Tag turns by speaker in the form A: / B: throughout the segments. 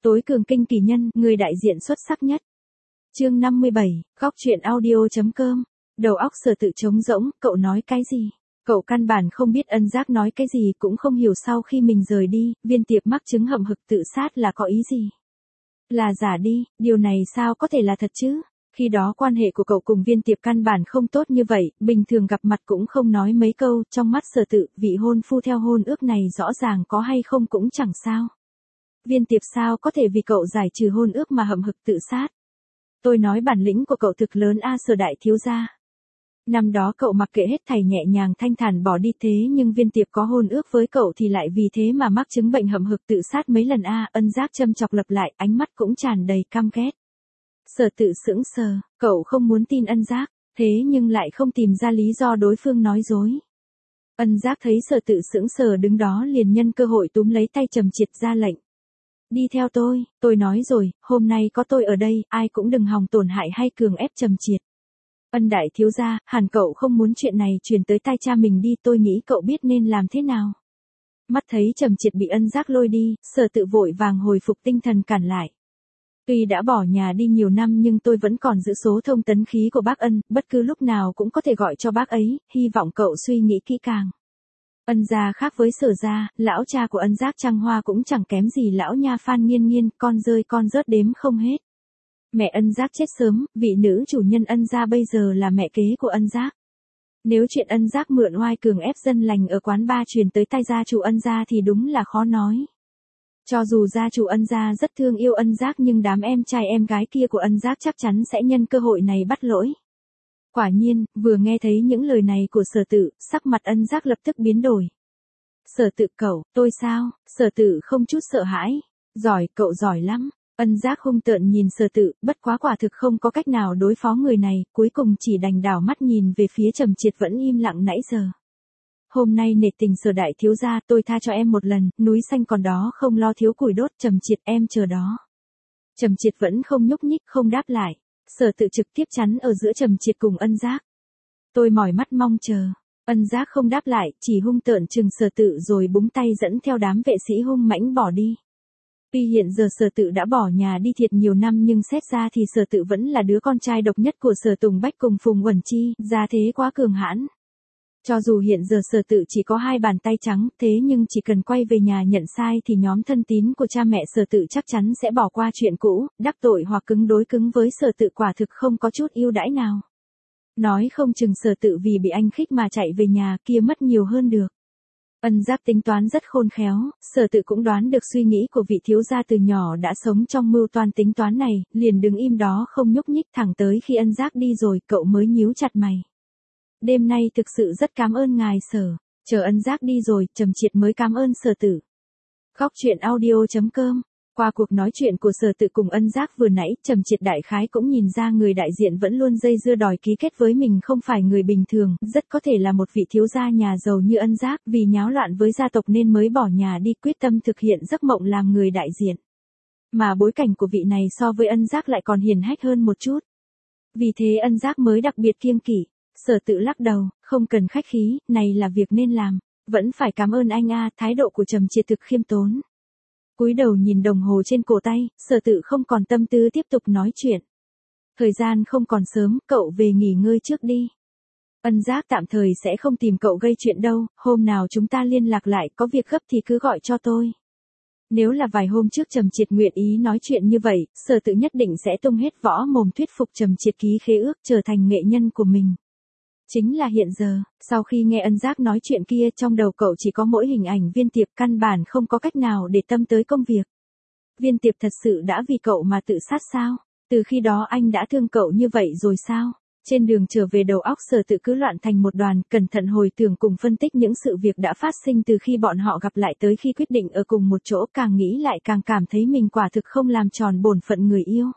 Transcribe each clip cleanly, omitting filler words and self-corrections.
A: Tối cường kinh kỳ nhân, người đại diện xuất sắc nhất. Chương 57, góc truyện audio.com. Đầu óc Sở Tự trống rỗng, cậu nói cái gì? Cậu căn bản không biết Ân Giác nói cái gì, cũng không hiểu sau khi mình rời đi, Viên Tiệp mắc chứng hậm hực tự sát là có ý gì. Là giả đi, điều này sao có thể là thật chứ? Khi đó quan hệ của cậu cùng Viên Tiệp căn bản không tốt như vậy, bình thường gặp mặt cũng không nói mấy câu, trong mắt Sở Tự, vị hôn phu theo hôn ước này rõ ràng có hay không cũng chẳng sao. Viên Tiệp sao có thể vì cậu giải trừ hôn ước mà hậm hực tự sát? Tôi nói bản lĩnh của cậu thực lớn a Sở đại thiếu gia. Năm đó cậu mặc kệ hết thảy nhẹ nhàng thanh thản bỏ đi, thế nhưng Viên Tiệp có hôn ước với cậu thì lại vì thế mà mắc chứng bệnh hậm hực tự sát mấy lần a. Ân Giác châm chọc lặp lại, ánh mắt cũng tràn đầy căm ghét. Sở Tự sững sờ, cậu không muốn tin Ân Giác, thế nhưng lại không tìm ra lý do đối phương nói dối. Ân Giác thấy Sở Tự sững sờ đứng đó liền nhân cơ hội túm lấy tay Trầm Triệt ra lệnh. Đi theo tôi nói rồi, hôm nay có tôi ở đây, ai cũng đừng hòng tổn hại hay cường ép Trầm Triệt. Ân đại thiếu gia, hẳn cậu không muốn chuyện này truyền tới tai cha mình đi, tôi nghĩ cậu biết nên làm thế nào. Mắt thấy Trầm Triệt bị Ân Giác lôi đi, Sở Tự vội vàng hồi phục tinh thần cản lại. Tuy đã bỏ nhà đi nhiều năm nhưng tôi vẫn còn giữ số thông tấn khí của bác Ân, bất cứ lúc nào cũng có thể gọi cho bác ấy, hy vọng cậu suy nghĩ kỹ càng. Ân gia khác với Sở gia, lão cha của Ân Giác Trăng Hoa cũng chẳng kém gì lão nha Phan Nghiên Nghiên, con rơi con rớt đếm không hết. Mẹ Ân Giác chết sớm, vị nữ chủ nhân Ân gia bây giờ là mẹ kế của Ân Giác. Nếu chuyện Ân Giác mượn oai cường ép dân lành ở quán bar truyền tới tai gia chủ Ân gia thì đúng là khó nói. Cho dù gia chủ Ân gia rất thương yêu Ân Giác nhưng đám em trai em gái kia của Ân Giác chắc chắn sẽ nhân cơ hội này bắt lỗi. Quả nhiên, vừa nghe thấy những lời này của Sở Tự, sắc mặt Ân Giác lập tức biến đổi. Sở Tự cậu, tôi sao? Sở Tự không chút sợ hãi. Giỏi, cậu giỏi lắm. Ân Giác hung tợn nhìn Sở Tự, bất quá quả thực không có cách nào đối phó người này, cuối cùng chỉ đành đảo mắt nhìn về phía Trầm Triệt vẫn im lặng nãy giờ. Hôm nay nể tình Sở đại thiếu gia, tôi tha cho em một lần, núi xanh còn đó không lo thiếu củi đốt, Trầm Triệt em chờ đó. Trầm Triệt vẫn không nhúc nhích, không đáp lại. Sở Tự trực tiếp chắn ở giữa Trầm Triệt cùng Ân Giác. Tôi mỏi mắt mong chờ. Ân Giác không đáp lại, chỉ hung tợn chừng Sở Tự rồi búng tay dẫn theo đám vệ sĩ hung mãnh bỏ đi. Tuy hiện giờ Sở Tự đã bỏ nhà đi thiệt nhiều năm nhưng xét ra thì Sở Tự vẫn là đứa con trai độc nhất của Sở Tùng Bách cùng Phùng Uẩn Chi, gia thế quá cường hãn. Cho dù hiện giờ Sở Tự chỉ có 2 bàn tay trắng, thế nhưng chỉ cần quay về nhà nhận sai thì nhóm thân tín của cha mẹ Sở Tự chắc chắn sẽ bỏ qua chuyện cũ, đắc tội hoặc cứng đối cứng với Sở Tự quả thực không có chút ưu đãi nào. Nói không chừng Sở Tự vì bị anh khích mà chạy về nhà kia mất nhiều hơn được. Ân Giác tính toán rất khôn khéo, Sở Tự cũng đoán được suy nghĩ của vị thiếu gia từ nhỏ đã sống trong mưu toan tính toán này, liền đứng im đó không nhúc nhích thẳng tới khi Ân Giác đi rồi cậu mới nhíu chặt mày. Đêm nay thực sự rất cảm ơn ngài Sở, chờ Ân Giác đi rồi, Trầm Triệt mới cảm ơn Sở Tự. Góc truyện audio.com. Qua cuộc nói chuyện của Sở Tự cùng Ân Giác vừa nãy, Trầm Triệt đại khái cũng nhìn ra người đại diện vẫn luôn dây dưa đòi ký kết với mình không phải người bình thường, rất có thể là một vị thiếu gia nhà giàu như Ân Giác, vì nháo loạn với gia tộc nên mới bỏ nhà đi quyết tâm thực hiện giấc mộng làm người đại diện. Mà bối cảnh của vị này so với Ân Giác lại còn hiển hách hơn một chút. Vì thế Ân Giác mới đặc biệt kiêng kỵ. Sở Tự lắc đầu, không cần khách khí, này là việc nên làm. Vẫn phải cảm ơn anh a. Thái độ của Trầm Triệt thực khiêm tốn. Cúi đầu nhìn đồng hồ trên cổ tay, Sở Tự không còn tâm tư tiếp tục nói chuyện. Thời gian không còn sớm, cậu về nghỉ ngơi trước đi. Ân Giác tạm thời sẽ không tìm cậu gây chuyện đâu, hôm nào chúng ta liên lạc lại, có việc gấp thì cứ gọi cho tôi. Nếu là vài hôm trước Trầm Triệt nguyện ý nói chuyện như vậy, Sở Tự nhất định sẽ tung hết võ mồm thuyết phục Trầm Triệt ký khế ước trở thành nghệ nhân của mình. Chính là hiện giờ, sau khi nghe Ân Giác nói chuyện kia trong đầu cậu chỉ có mỗi hình ảnh Viên Tiệp, căn bản không có cách nào để tâm tới công việc. Viên Tiệp thật sự đã vì cậu mà tự sát sao? Từ khi đó anh đã thương cậu như vậy rồi sao? Trên đường trở về đầu óc Sở Tự cứ loạn thành một đoàn, cẩn thận hồi tưởng cùng phân tích những sự việc đã phát sinh từ khi bọn họ gặp lại tới khi quyết định ở cùng một chỗ, càng nghĩ lại càng cảm thấy mình quả thực không làm tròn bổn phận người yêu.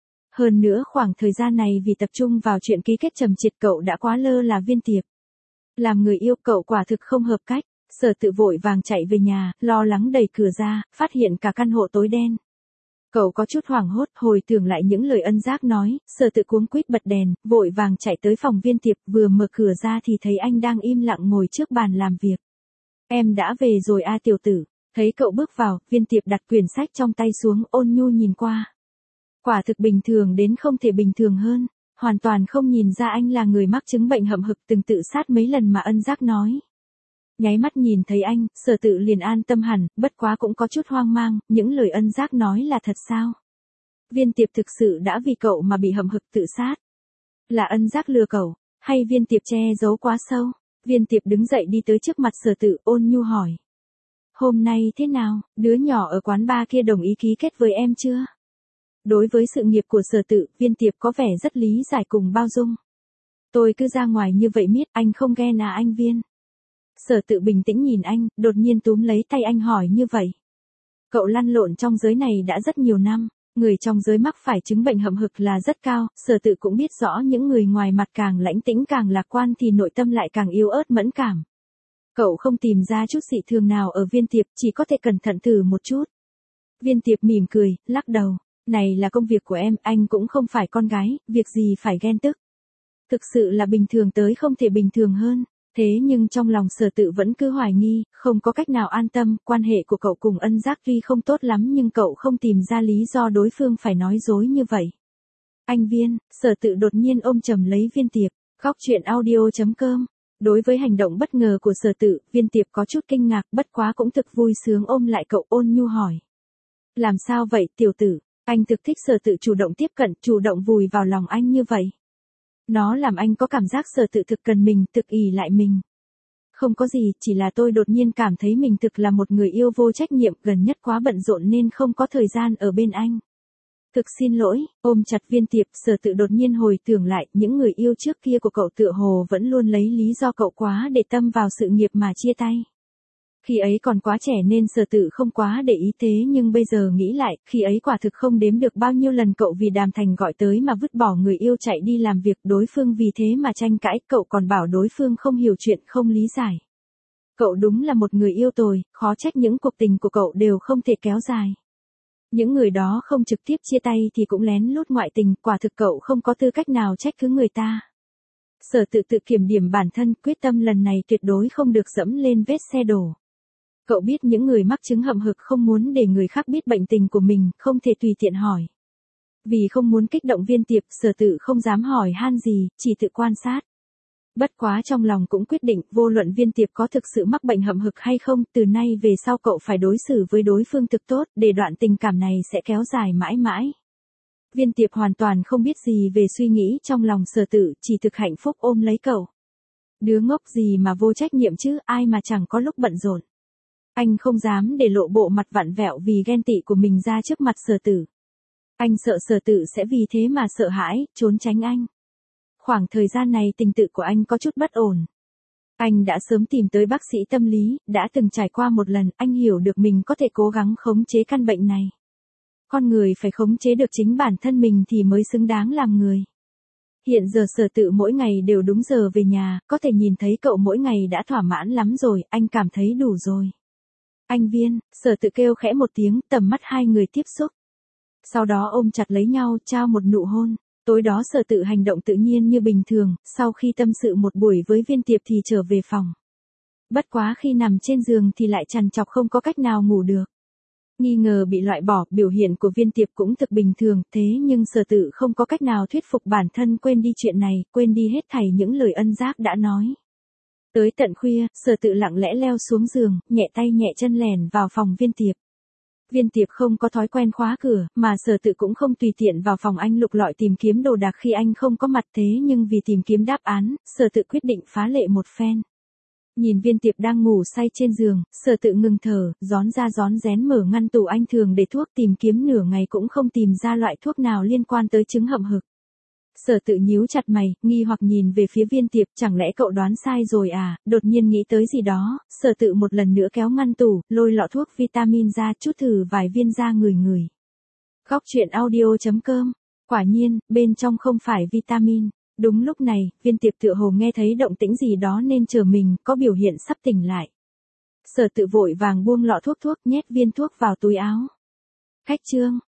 A: Hơn nữa khoảng thời gian này vì tập trung vào chuyện ký kết Trầm Triệt cậu đã quá lơ là Viên Tiệp. Làm người yêu cậu quả thực không hợp cách. Sở Tự vội vàng chạy về nhà, lo lắng đẩy cửa ra, phát hiện cả căn hộ tối đen. Cậu có chút hoảng hốt, hồi tưởng lại những lời Ân Giác nói, Sở Tự cuống quýt bật đèn, vội vàng chạy tới phòng Viên Tiệp, vừa mở cửa ra thì thấy anh đang im lặng ngồi trước bàn làm việc. Em đã về rồi a tiểu tử. Thấy cậu bước vào, Viên Tiệp đặt quyển sách trong tay xuống, ôn nhu nhìn qua. Quả thực bình thường đến không thể bình thường hơn, hoàn toàn không nhìn ra anh là người mắc chứng bệnh hậm hực từng tự sát mấy lần mà Ân Giác nói. Nháy mắt nhìn thấy anh, Sở Tự liền an tâm hẳn, bất quá cũng có chút hoang mang, những lời Ân Giác nói là thật sao? Viên Tiệp thực sự đã vì cậu mà bị hậm hực tự sát. Là Ân Giác lừa cậu, hay Viên Tiệp che giấu quá sâu? Viên Tiệp đứng dậy đi tới trước mặt Sở Tự, ôn nhu hỏi. Hôm nay thế nào, đứa nhỏ ở quán bar kia đồng ý ký kết với em chưa? Đối với sự nghiệp của Sở Tự, Viên Tiệp có vẻ rất lý giải cùng bao dung. Tôi cứ ra ngoài như vậy miết, anh không ghen à anh Viên? Sở Tự bình tĩnh nhìn anh, đột nhiên túm lấy tay anh hỏi như vậy. Cậu lăn lộn trong giới này đã rất nhiều năm, người trong giới mắc phải chứng bệnh hậm hực là rất cao, Sở Tự cũng biết rõ những người ngoài mặt càng lãnh tĩnh càng lạc quan thì nội tâm lại càng yếu ớt mẫn cảm. Cậu không tìm ra chút dị thường nào ở Viên Tiệp, chỉ có thể cẩn thận thử một chút. Viên Tiệp mỉm cười, lắc đầu. Này là công việc của em, anh cũng không phải con gái, việc gì phải ghen tức. Thực sự là bình thường tới không thể bình thường hơn. Thế nhưng trong lòng Sở Tự vẫn cứ hoài nghi, không có cách nào an tâm, quan hệ của cậu cùng Ân Giác tuy không tốt lắm nhưng cậu không tìm ra lý do đối phương phải nói dối như vậy. Anh Viên, Sở Tự đột nhiên ôm chầm lấy Viên Tiệp, góc chuyện audio.com. Đối với hành động bất ngờ của Sở Tự, Viên Tiệp có chút kinh ngạc, bất quá cũng thực vui sướng ôm lại cậu, ôn nhu hỏi. Làm sao vậy tiểu tử? Anh thực thích Sở Tự chủ động tiếp cận, chủ động vùi vào lòng anh như vậy. Nó làm anh có cảm giác Sở Tự thực cần mình, thực ỷ lại mình. Không có gì, chỉ là tôi đột nhiên cảm thấy mình thực là một người yêu vô trách nhiệm, gần nhất quá bận rộn nên không có thời gian ở bên anh. Thực xin lỗi, ôm chặt Viên Tiệp, Sở Tự đột nhiên hồi tưởng lại, những người yêu trước kia của cậu tựa hồ vẫn luôn lấy lý do cậu quá để tâm vào sự nghiệp mà chia tay. Khi ấy còn quá trẻ nên Sở Tự không quá để ý thế nhưng bây giờ nghĩ lại, khi ấy quả thực không đếm được bao nhiêu lần cậu vì Đàm Thành gọi tới mà vứt bỏ người yêu chạy đi làm việc, đối phương vì thế mà tranh cãi, cậu còn bảo đối phương không hiểu chuyện, không lý giải. Cậu đúng là một người yêu tồi, khó trách những cuộc tình của cậu đều không thể kéo dài. Những người đó không trực tiếp chia tay thì cũng lén lút ngoại tình, quả thực cậu không có tư cách nào trách cứ người ta. Sở Tự tự kiểm điểm bản thân, quyết tâm lần này tuyệt đối không được dẫm lên vết xe đổ. Cậu biết những người mắc chứng hậm hực không muốn để người khác biết bệnh tình của mình, không thể tùy tiện hỏi. Vì không muốn kích động Viên Tiệp, Sở Tự không dám hỏi han gì, chỉ tự quan sát. Bất quá trong lòng cũng quyết định, vô luận Viên Tiệp có thực sự mắc bệnh hậm hực hay không, từ nay về sau cậu phải đối xử với đối phương thực tốt, để đoạn tình cảm này sẽ kéo dài mãi mãi. Viên Tiệp hoàn toàn không biết gì về suy nghĩ trong lòng Sở Tự, chỉ thực hạnh phúc ôm lấy cậu. Đứa ngốc gì mà vô trách nhiệm chứ, ai mà chẳng có lúc bận rộn. Anh không dám để lộ bộ mặt vặn vẹo vì ghen tị của mình ra trước mặt Sở Tự. Anh sợ Sở Tự sẽ vì thế mà sợ hãi, trốn tránh anh. Khoảng thời gian này tình tự của anh có chút bất ổn. Anh đã sớm tìm tới bác sĩ tâm lý, đã từng trải qua một lần, anh hiểu được mình có thể cố gắng khống chế căn bệnh này. Con người phải khống chế được chính bản thân mình thì mới xứng đáng làm người. Hiện giờ Sở Tự mỗi ngày đều đúng giờ về nhà, có thể nhìn thấy cậu mỗi ngày đã thỏa mãn lắm rồi, anh cảm thấy đủ rồi. Anh Viên, Sở Tự kêu khẽ một tiếng, tầm mắt hai người tiếp xúc. Sau đó ôm chặt lấy nhau, trao một nụ hôn. Tối đó Sở Tự hành động tự nhiên như bình thường, sau khi tâm sự một buổi với Viên Tiệp thì trở về phòng. Bất quá khi nằm trên giường thì lại trằn trọc không có cách nào ngủ được. Nghi ngờ bị loại bỏ, biểu hiện của Viên Tiệp cũng thực bình thường, thế nhưng Sở Tự không có cách nào thuyết phục bản thân quên đi chuyện này, quên đi hết thảy những lời Ân Giác đã nói. Tới tận khuya, Sở Tự lặng lẽ leo xuống giường, nhẹ tay nhẹ chân lèn vào phòng Viên Tiệp. Viên Tiệp không có thói quen khóa cửa, mà Sở Tự cũng không tùy tiện vào phòng anh lục lọi tìm kiếm đồ đạc khi anh không có mặt, thế nhưng vì tìm kiếm đáp án, Sở Tự quyết định phá lệ một phen. Nhìn Viên Tiệp đang ngủ say trên giường, Sở Tự ngừng thở, rón ra rón rén mở ngăn tủ anh thường để thuốc, tìm kiếm nửa ngày cũng không tìm ra loại thuốc nào liên quan tới chứng hậm hực. Sở Tự nhíu chặt mày, nghi hoặc nhìn về phía Viên Tiệp, chẳng lẽ cậu đoán sai rồi à, đột nhiên nghĩ tới gì đó, Sở Tự một lần nữa kéo ngăn tủ, lôi lọ thuốc vitamin ra, chút thử vài viên ra ngửi. Góc chuyện audio.com, quả nhiên, bên trong không phải vitamin. Đúng lúc này, Viên Tiệp tựa hồ nghe thấy động tĩnh gì đó nên chờ mình, có biểu hiện sắp tỉnh lại. Sở Tự vội vàng buông lọ thuốc nhét viên thuốc vào túi áo. Khách trương,